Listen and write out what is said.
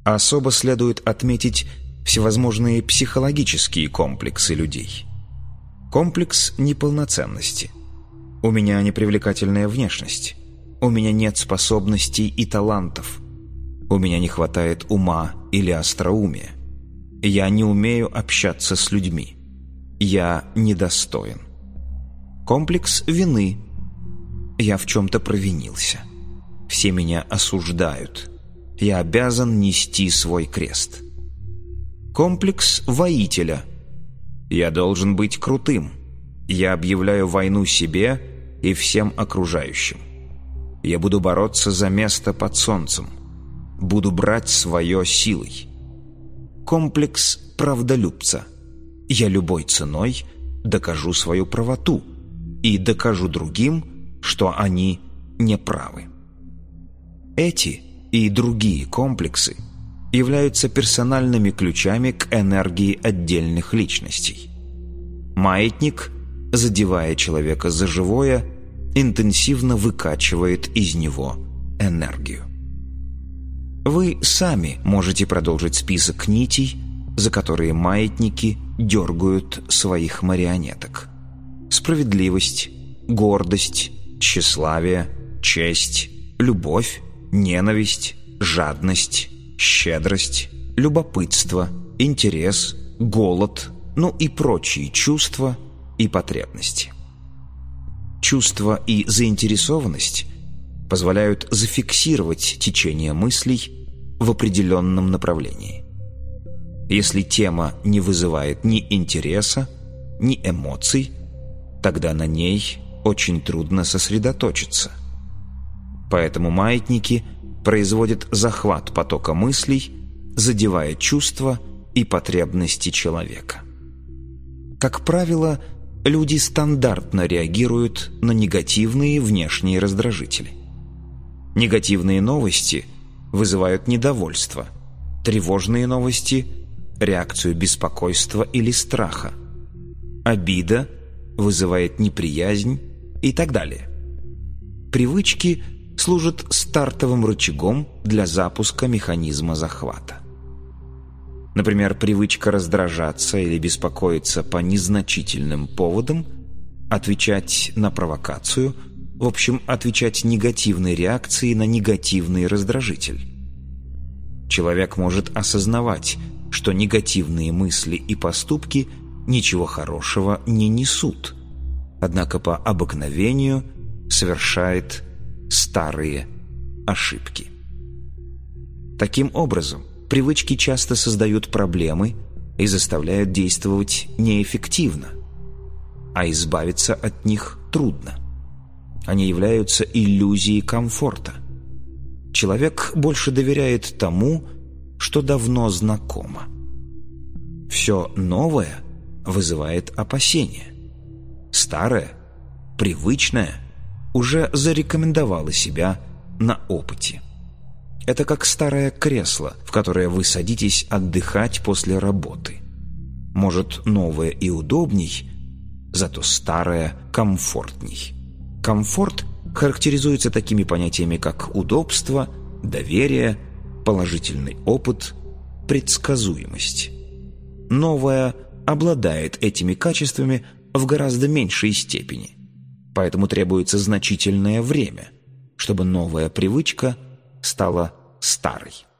Особо следует отметить всевозможные психологические комплексы людей. Комплекс неполноценности. У меня непривлекательная внешность. У меня нет способностей и талантов. У меня не хватает ума или остроумия. Я не умею общаться с людьми. Я недостоин. Комплекс вины. Я в чем-то провинился. Все меня осуждают. Я обязан нести свой крест. Комплекс воителя. Я должен быть крутым. Я объявляю войну себе и всем окружающим. Я буду бороться за место под солнцем. Буду брать свое силой. Комплекс правдолюбца. Я любой ценой докажу свою правоту и докажу другим, что они неправы. Эти и другие комплексы являются персональными ключами к энергии отдельных личностей. Маятник, задевая человека за живое, интенсивно выкачивает из него энергию. Вы сами можете продолжить список нитей, за которые маятники дергают своих марионеток. Справедливость, гордость, тщеславие, честь, любовь, ненависть, жадность, щедрость, любопытство, интерес, голод, ну и прочие чувства и потребности. Чувство и заинтересованность позволяют зафиксировать течение мыслей в определенном направлении. Если тема не вызывает ни интереса, ни эмоций, тогда на ней очень трудно сосредоточиться. Поэтому маятники производят захват потока мыслей, задевая чувства и потребности человека. Как правило, люди стандартно реагируют на негативные внешние раздражители. Негативные новости вызывают недовольство, тревожные новости – реакцию беспокойства или страха, обида вызывает неприязнь и так далее. Привычки служат стартовым рычагом для запуска механизма захвата. Например, привычка раздражаться или беспокоиться по незначительным поводам, отвечать на провокацию, в общем, отвечать негативной реакцией на негативный раздражитель. Человек может осознавать, что негативные мысли и поступки ничего хорошего не несут, однако по обыкновению совершает старые ошибки. Таким образом, привычки часто создают проблемы и заставляют действовать неэффективно, а избавиться от них трудно. Они являются иллюзией комфорта. Человек больше доверяет тому, что давно знакомо. Все новое вызывает опасения. Старое, привычное, уже зарекомендовало себя на опыте. Это как старое кресло, в которое вы садитесь отдыхать после работы. Может, новое и удобней, зато старое комфортней. Комфорт характеризуется такими понятиями, как удобство, доверие, положительный опыт, предсказуемость. Новое обладает этими качествами в гораздо меньшей степени, поэтому требуется значительное время, чтобы новая привычка стала старой.